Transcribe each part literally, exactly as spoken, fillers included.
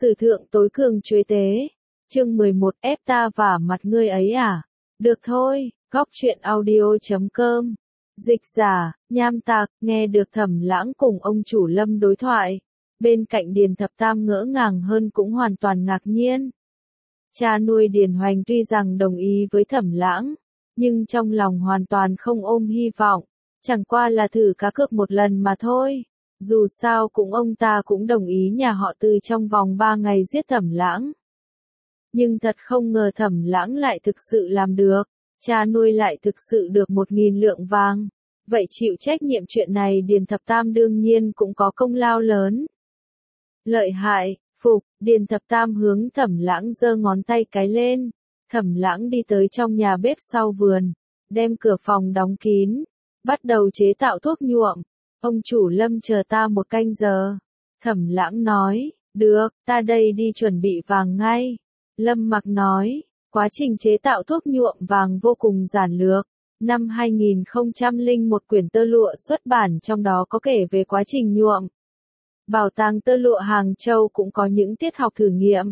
Sử thượng tối cường chuế tế. Chương mười một ép ta vả mặt ngươi ấy à? Được thôi, góc truyện audio chấm com. Dịch giả, nham tạc, nghe được Thẩm Lãng cùng ông chủ Lâm đối thoại. Bên cạnh Điền Thập Tam ngỡ ngàng hơn cũng hoàn toàn ngạc nhiên. Cha nuôi Điền Hoành tuy rằng đồng ý với Thẩm Lãng, nhưng trong lòng hoàn toàn không ôm hy vọng, chẳng qua là thử cá cược một lần mà thôi. Dù sao cũng ông ta cũng đồng ý nhà họ Từ trong vòng ba ngày giết Thẩm Lãng. Nhưng thật không ngờ Thẩm Lãng lại thực sự làm được, cha nuôi lại thực sự được một nghìn lượng vàng. Vậy chịu trách nhiệm chuyện này Điền Thập Tam đương nhiên cũng có công lao lớn. Lợi hại, phục, Điền Thập Tam hướng Thẩm Lãng giơ ngón tay cái lên. Thẩm Lãng đi tới trong nhà bếp sau vườn, đem cửa phòng đóng kín, bắt đầu chế tạo thuốc nhuộm. Ông chủ Lâm chờ ta một canh giờ. Thẩm Lãng nói, được, ta đây đi chuẩn bị vàng ngay. Lâm Mặc nói, quá trình chế tạo thuốc nhuộm vàng vô cùng giản lược. Năm hai nghìn không trăm lẻ một quyển tơ lụa xuất bản trong đó có kể về quá trình nhuộm. Bảo tàng tơ lụa Hàng Châu cũng có những tiết học thử nghiệm.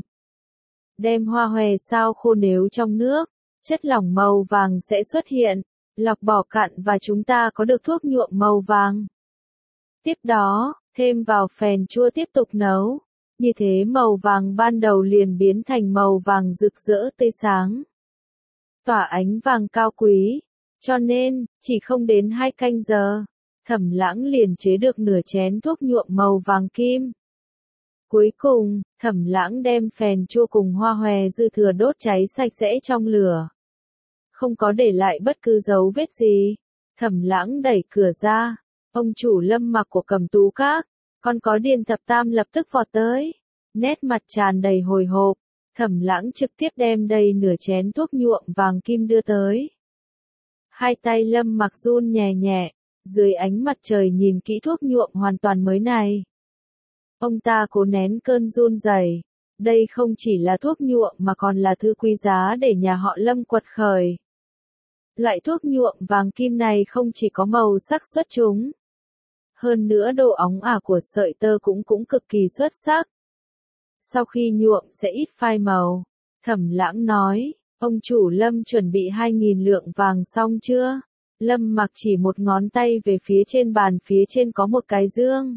Đem hoa hòe sao khô nếu trong nước, chất lỏng màu vàng sẽ xuất hiện, lọc bỏ cặn và chúng ta có được thuốc nhuộm màu vàng. Tiếp đó, thêm vào phèn chua tiếp tục nấu. Như thế màu vàng ban đầu liền biến thành màu vàng rực rỡ tươi sáng. Tỏa ánh vàng cao quý. Cho nên, chỉ không đến hai canh giờ, Thẩm Lãng liền chế được nửa chén thuốc nhuộm màu vàng kim. Cuối cùng, Thẩm Lãng đem phèn chua cùng hoa hòe dư thừa đốt cháy sạch sẽ trong lửa. Không có để lại bất cứ dấu vết gì. Thẩm Lãng đẩy cửa ra. Ông chủ Lâm Mặc của Cẩm Tú Các, còn có Điền Thập Tam lập tức vọt tới. Nét mặt tràn đầy hồi hộp. Thẩm Lãng trực tiếp đem đầy nửa chén thuốc nhuộm vàng kim đưa tới. Hai tay Lâm Mặc run nhẹ nhẹ, dưới ánh mặt trời nhìn kỹ thuốc nhuộm hoàn toàn mới này. Ông ta cố nén cơn run rẩy. Đây không chỉ là thuốc nhuộm mà còn là thứ quý giá để nhà họ Lâm quật khởi. Loại thuốc nhuộm vàng kim này không chỉ có màu sắc xuất chúng, hơn nữa độ óng ả của sợi tơ cũng cũng cực kỳ xuất sắc. Sau khi nhuộm sẽ ít phai màu. Thẩm Lãng nói, ông chủ Lâm chuẩn bị hai nghìn lượng vàng xong chưa? Lâm Mặc chỉ một ngón tay về phía trên bàn, phía trên có một cái dương.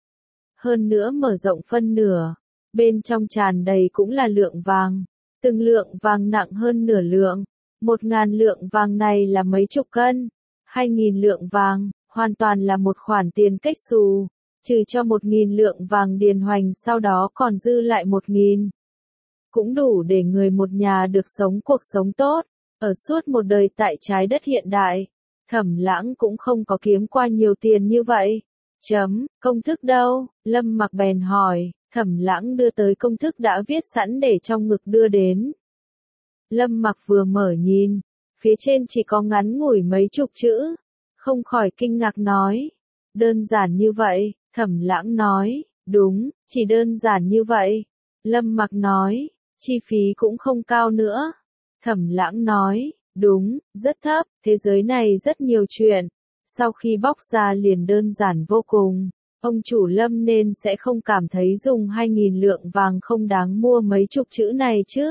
Hơn nữa mở rộng phân nửa, bên trong tràn đầy cũng là lượng vàng. Từng lượng vàng nặng hơn nửa lượng. Một ngàn lượng vàng này là mấy chục cân. Hai nghìn lượng vàng, hoàn toàn là một khoản tiền cách xù. Trừ cho một nghìn lượng vàng Điền Hoành sau đó còn dư lại một nghìn. Cũng đủ để người một nhà được sống cuộc sống tốt, ở suốt một đời tại trái đất hiện đại. Thẩm Lãng cũng không có kiếm qua nhiều tiền như vậy. Chấm, công thức đâu? Lâm Mặc bèn hỏi. Thẩm Lãng đưa tới công thức đã viết sẵn để trong ngực đưa đến. Lâm Mặc vừa mở nhìn, phía trên chỉ có ngắn ngủi mấy chục chữ, không khỏi kinh ngạc nói. Đơn giản như vậy? Thẩm Lãng nói, đúng, chỉ đơn giản như vậy. Lâm Mặc nói, chi phí cũng không cao nữa. Thẩm Lãng nói, đúng, rất thấp, thế giới này rất nhiều chuyện. Sau khi bóc ra liền đơn giản vô cùng. Ông chủ Lâm nên sẽ không cảm thấy dùng hai nghìn lượng vàng không đáng mua mấy chục chữ này chứ.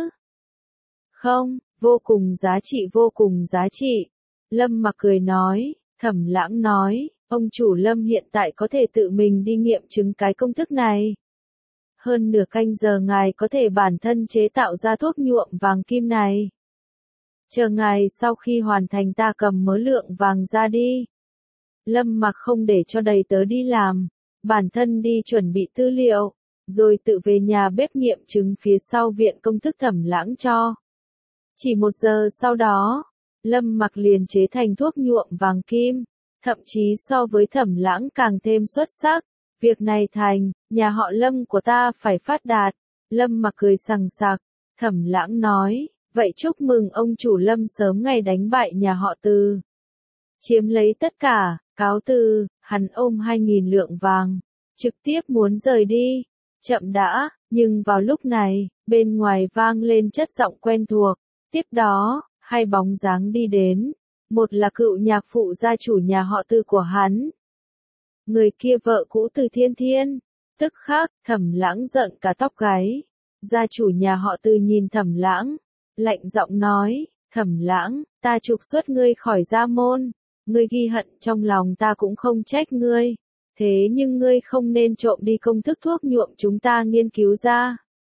Không, vô cùng giá trị vô cùng giá trị. Lâm Mặc cười nói. Thẩm Lãng nói, ông chủ Lâm hiện tại có thể tự mình đi nghiệm chứng cái công thức này. Hơn nửa canh giờ ngài có thể bản thân chế tạo ra thuốc nhuộm vàng kim này. Chờ ngài sau khi hoàn thành ta cầm mớ lượng vàng ra đi. Lâm Mặc không để cho đầy tớ đi làm, bản thân đi chuẩn bị tư liệu, rồi tự về nhà bếp nghiệm chứng phía sau viện công thức Thẩm Lãng cho. Chỉ một giờ sau đó, Lâm Mặc liền chế thành thuốc nhuộm vàng kim, thậm chí so với Thẩm Lãng càng thêm xuất sắc. Việc này thành, nhà họ Lâm của ta phải phát đạt. Lâm Mặc cười sằng sặc. Thẩm Lãng nói, vậy chúc mừng ông chủ Lâm sớm ngày đánh bại nhà họ Từ, chiếm lấy tất cả. Cáo từ. Hắn ôm hai nghìn lượng vàng, trực tiếp muốn rời đi. Chậm đã, nhưng vào lúc này, bên ngoài vang lên chất giọng quen thuộc. Tiếp đó, hai bóng dáng đi đến. Một là cựu nhạc phụ gia chủ nhà họ Từ của hắn. Người kia vợ cũ Từ Thiên Thiên. Tức khắc, Thẩm Lãng giận cả tóc gáy. Gia chủ nhà họ Từ nhìn Thẩm Lãng, lạnh giọng nói, Thẩm Lãng, ta trục xuất ngươi khỏi gia môn, ngươi ghi hận trong lòng ta cũng không trách ngươi, thế nhưng ngươi không nên trộm đi công thức thuốc nhuộm chúng ta nghiên cứu ra.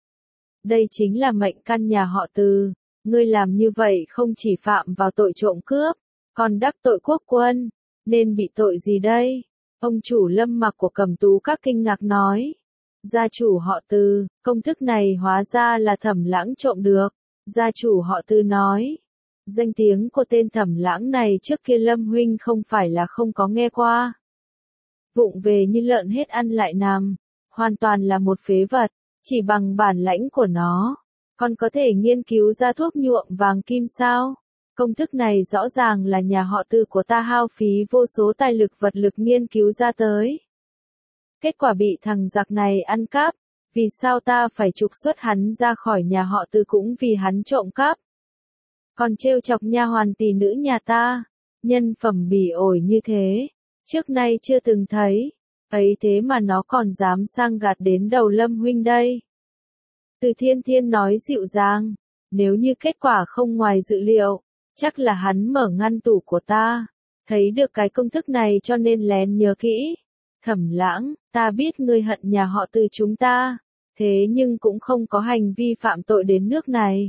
Đây chính là mệnh căn nhà họ Từ, ngươi làm như vậy không chỉ phạm vào tội trộm cướp, còn đắc tội quốc quân, nên bị tội gì đây? Ông chủ Lâm Mặc của Cẩm Tú Các kinh ngạc nói. Gia chủ họ Từ, công thức này hóa ra là Thẩm Lãng trộm được. Gia chủ họ Từ nói. Danh tiếng của tên Thẩm Lãng này trước kia Lâm huynh không phải là không có nghe qua. Vụng về như lợn hết ăn lại nằm, hoàn toàn là một phế vật, chỉ bằng bản lãnh của nó, còn có thể nghiên cứu ra thuốc nhuộm vàng kim sao? Công thức này rõ ràng là nhà họ Từ của ta hao phí vô số tài lực vật lực nghiên cứu ra tới. Kết quả bị thằng giặc này ăn cắp, vì sao ta phải trục xuất hắn ra khỏi nhà họ Từ cũng vì hắn trộm cắp. Còn trêu chọc nha hoàn tỷ nữ nhà ta, nhân phẩm bỉ ổi như thế, trước nay chưa từng thấy, ấy thế mà nó còn dám sang gạt đến đầu Lâm huynh đây. Từ Thiên Thiên nói dịu dàng, nếu như kết quả không ngoài dự liệu, chắc là hắn mở ngăn tủ của ta, thấy được cái công thức này cho nên lén nhớ kỹ. Thẩm Lãng, ta biết ngươi hận nhà họ Từ chúng ta, thế nhưng cũng không có hành vi phạm tội đến nước này.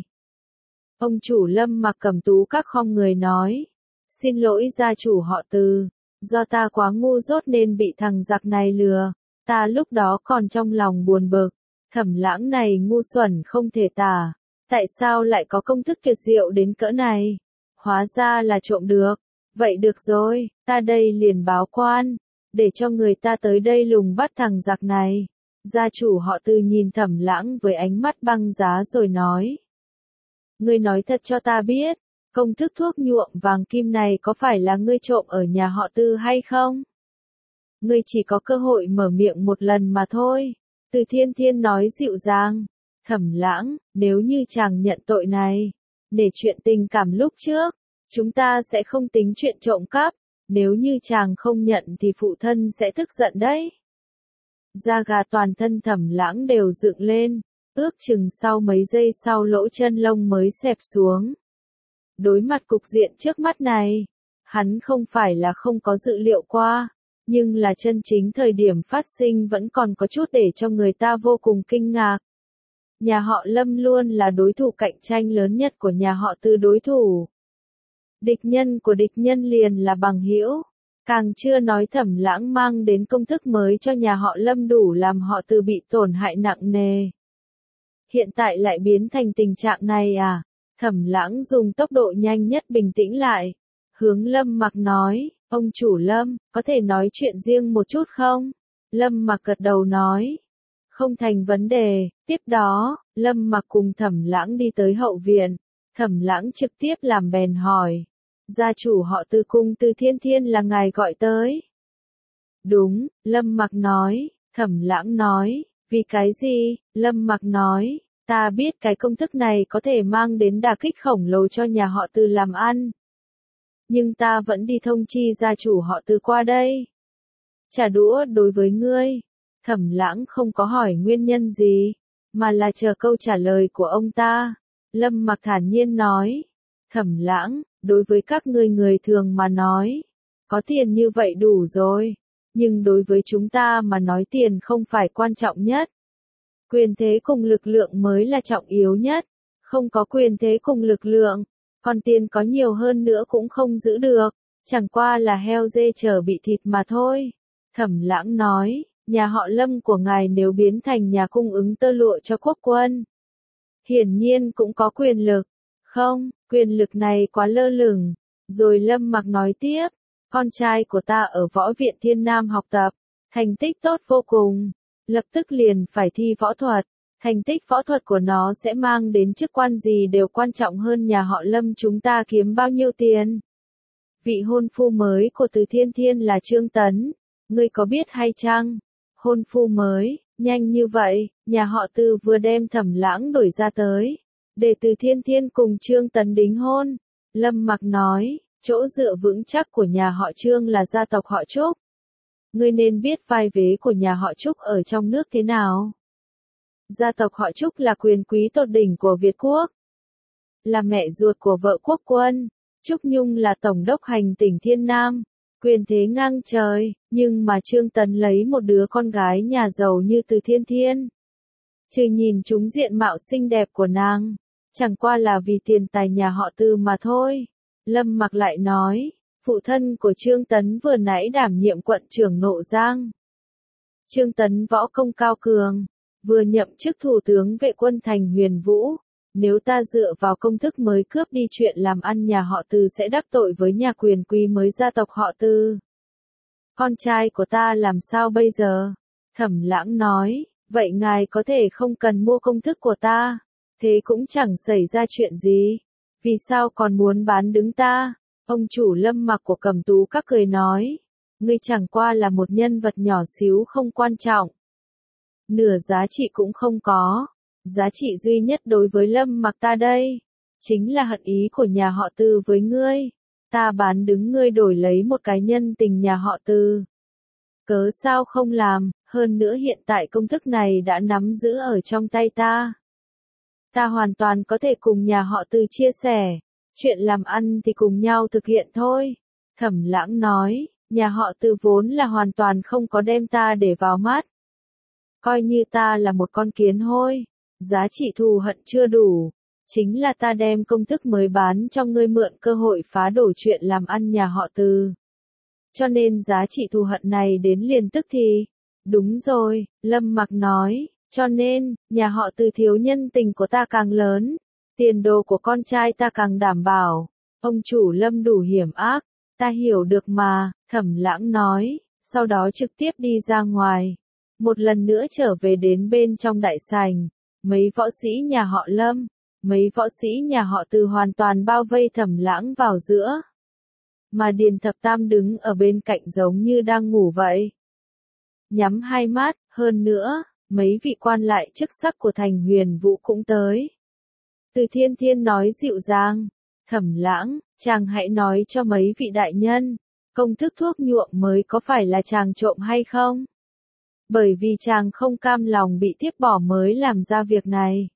Ông chủ Lâm Mặc Cẩm Tú Các khom người nói, xin lỗi gia chủ họ Từ, do ta quá ngu dốt nên bị thằng giặc này lừa, ta lúc đó còn trong lòng buồn bực, Thẩm Lãng này ngu xuẩn không thể tả, tại sao lại có công thức tuyệt diệu đến cỡ này, hóa ra là trộm được, vậy được rồi, ta đây liền báo quan, để cho người ta tới đây lùng bắt thằng giặc này. Gia chủ họ Từ nhìn Thẩm Lãng với ánh mắt băng giá rồi nói. Ngươi nói thật cho ta biết, công thức thuốc nhuộm vàng kim này có phải là ngươi trộm ở nhà họ Từ hay không? Ngươi chỉ có cơ hội mở miệng một lần mà thôi. Từ Thiên Thiên nói dịu dàng. Thẩm Lãng, nếu như chàng nhận tội này, để chuyện tình cảm lúc trước, chúng ta sẽ không tính chuyện trộm cắp, nếu như chàng không nhận thì phụ thân sẽ tức giận đấy. Da gà toàn thân Thẩm Lãng đều dựng lên, ước chừng sau mấy giây sau lỗ chân lông mới xẹp xuống. Đối mặt cục diện trước mắt này, hắn không phải là không có dự liệu qua, nhưng là chân chính thời điểm phát sinh vẫn còn có chút để cho người ta vô cùng kinh ngạc. Nhà họ Lâm luôn là đối thủ cạnh tranh lớn nhất của nhà họ Từ đối thủ. Địch nhân của địch nhân liền là bằng hữu, càng chưa nói Thẩm Lãng mang đến công thức mới cho nhà họ Lâm đủ làm họ Từ bị tổn hại nặng nề. Hiện tại lại biến thành tình trạng này à? Thẩm Lãng dùng tốc độ nhanh nhất bình tĩnh lại, hướng Lâm Mặc nói, ông chủ Lâm, có thể nói chuyện riêng một chút không? Lâm Mặc gật đầu nói, không thành vấn đề. Tiếp đó, Lâm Mặc cùng Thẩm Lãng đi tới hậu viện, Thẩm Lãng trực tiếp làm bèn hỏi, gia chủ họ Từ cung Từ Thiên Thiên là ngài gọi tới? Đúng, Lâm Mặc nói. Thẩm Lãng nói, vì cái gì? Lâm Mặc nói, ta biết cái công thức này có thể mang đến đả kích khổng lồ cho nhà họ Từ làm ăn. Nhưng ta vẫn đi thông chi gia chủ họ Từ qua đây. Trả đũa đối với ngươi. Thẩm Lãng không có hỏi nguyên nhân gì, mà là chờ câu trả lời của ông ta. Lâm Mặc thản nhiên nói, Thẩm Lãng, đối với các ngươi người thường mà nói, có tiền như vậy đủ rồi, nhưng đối với chúng ta mà nói tiền không phải quan trọng nhất. Quyền thế cùng lực lượng mới là trọng yếu nhất, không có quyền thế cùng lực lượng, còn tiền có nhiều hơn nữa cũng không giữ được, chẳng qua là heo dê chở bị thịt mà thôi. Thẩm Lãng nói, nhà họ Lâm của ngài nếu biến thành nhà cung ứng tơ lụa cho quốc quân, hiển nhiên cũng có quyền lực, không, quyền lực này quá lơ lửng. Rồi Lâm Mặc nói tiếp, con trai của ta ở Võ viện Thiên Nam học tập, thành tích tốt vô cùng, lập tức liền phải thi võ thuật, thành tích võ thuật của nó sẽ mang đến chức quan gì đều quan trọng hơn nhà họ Lâm chúng ta kiếm bao nhiêu tiền. Vị hôn phu mới của Từ Thiên Thiên là Trương Tấn, ngươi có biết hay chăng? Hôn phu mới, nhanh như vậy, nhà họ Từ vừa đem Thẩm Lãng đổi ra tới, để Từ Thiên Thiên cùng Trương Tấn đính hôn. Lâm Mặc nói, chỗ dựa vững chắc của nhà họ Trương là gia tộc họ Trúc. Ngươi nên biết vai vế của nhà họ Trúc ở trong nước thế nào. Gia tộc họ Trúc là quyền quý tột đỉnh của Việt Quốc. Là mẹ ruột của vợ quốc quân. Trúc Nhung là tổng đốc hành tỉnh Thiên Nam. Quyền thế ngang trời, nhưng mà Trương Tấn lấy một đứa con gái nhà giàu như Từ Thiên Thiên. Trừ nhìn chúng diện mạo xinh đẹp của nàng, chẳng qua là vì tiền tài nhà họ Từ mà thôi. Lâm Mặc lại nói, phụ thân của Trương Tấn vừa nãy đảm nhiệm quận trưởng Nộ Giang. Trương Tấn võ công cao cường, vừa nhậm chức thủ tướng vệ quân thành Huyền Vũ. Nếu ta dựa vào công thức mới cướp đi chuyện làm ăn nhà họ Từ sẽ đắc tội với nhà quyền quý mới gia tộc họ Từ. Con trai của ta làm sao bây giờ? Thẩm Lãng nói, vậy ngài có thể không cần mua công thức của ta, thế cũng chẳng xảy ra chuyện gì. Vì sao còn muốn bán đứng ta? Ông chủ Lâm Mặc của Cẩm Tú Các cười nói, ngươi chẳng qua là một nhân vật nhỏ xíu không quan trọng. Nửa giá trị cũng không có. Giá trị duy nhất đối với Lâm Mặc ta đây, chính là hận ý của nhà họ Từ với ngươi. Ta bán đứng ngươi đổi lấy một cái nhân tình nhà họ Từ. Cớ sao không làm, hơn nữa hiện tại công thức này đã nắm giữ ở trong tay ta. Ta hoàn toàn có thể cùng nhà họ Từ chia sẻ, chuyện làm ăn thì cùng nhau thực hiện thôi. Thẩm Lãng nói, nhà họ Từ vốn là hoàn toàn không có đem ta để vào mắt. Coi như ta là một con kiến hôi. Giá trị thù hận chưa đủ, chính là ta đem công thức mới bán cho ngươi mượn cơ hội phá đổ chuyện làm ăn nhà họ Từ. Cho nên giá trị thù hận này đến liền tức thì. Đúng rồi, Lâm Mặc nói, cho nên, nhà họ Từ thiếu nhân tình của ta càng lớn, tiền đồ của con trai ta càng đảm bảo. Ông chủ Lâm đủ hiểm ác, ta hiểu được mà, Thẩm Lãng nói, sau đó trực tiếp đi ra ngoài. Một lần nữa trở về đến bên trong đại sảnh. Mấy võ sĩ nhà họ Lâm, mấy võ sĩ nhà họ Từ hoàn toàn bao vây Thẩm Lãng vào giữa. Mà Điền Thập Tam đứng ở bên cạnh giống như đang ngủ vậy. Nhắm hai mắt, hơn nữa, mấy vị quan lại chức sắc của thành Huyền Vũ cũng tới. Từ Thiên Thiên nói dịu dàng, Thẩm Lãng, chàng hãy nói cho mấy vị đại nhân, công thức thuốc nhuộm mới có phải là chàng trộm hay không? Bởi vì chàng không cam lòng bị tiếp bỏ mới làm ra việc này.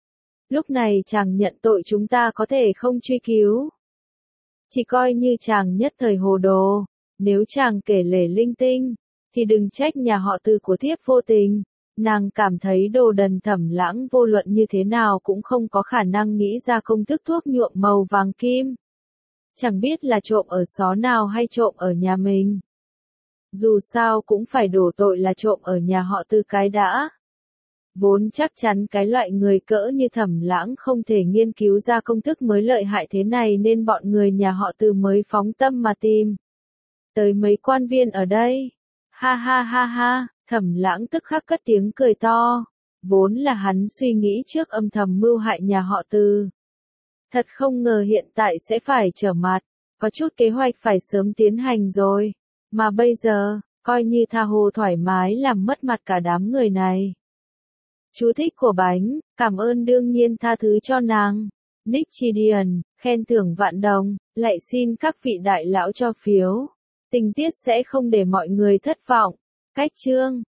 Lúc này chàng nhận tội chúng ta có thể không truy cứu. Chỉ coi như chàng nhất thời hồ đồ, nếu chàng kể lể linh tinh, thì đừng trách nhà họ Từ của thiếp vô tình. Nàng cảm thấy Đồ Đần Thẩm Lãng vô luận như thế nào cũng không có khả năng nghĩ ra công thức thuốc nhuộm màu vàng kim. Chẳng biết là trộm ở xó nào hay trộm ở nhà mình. Dù sao cũng phải đổ tội là trộm ở nhà họ Từ cái đã. Vốn chắc chắn cái loại người cỡ như Thẩm Lãng không thể nghiên cứu ra công thức mới lợi hại thế này nên bọn người nhà họ Từ mới phóng tâm mà tìm. Tới mấy quan viên ở đây. Ha ha ha ha, Thẩm Lãng tức khắc cất tiếng cười to. Vốn là hắn suy nghĩ trước âm thầm mưu hại nhà họ Từ. Thật không ngờ hiện tại sẽ phải trở mặt, có chút kế hoạch phải sớm tiến hành rồi. Mà bây giờ, coi như tha hồ thoải mái làm mất mặt cả đám người này. Chú thích của bánh, cảm ơn đương nhiên tha thứ cho nàng. Nick Chidian, khen thưởng vạn đồng, lại xin các vị đại lão cho phiếu. Tình tiết sẽ không để mọi người thất vọng. Cách chương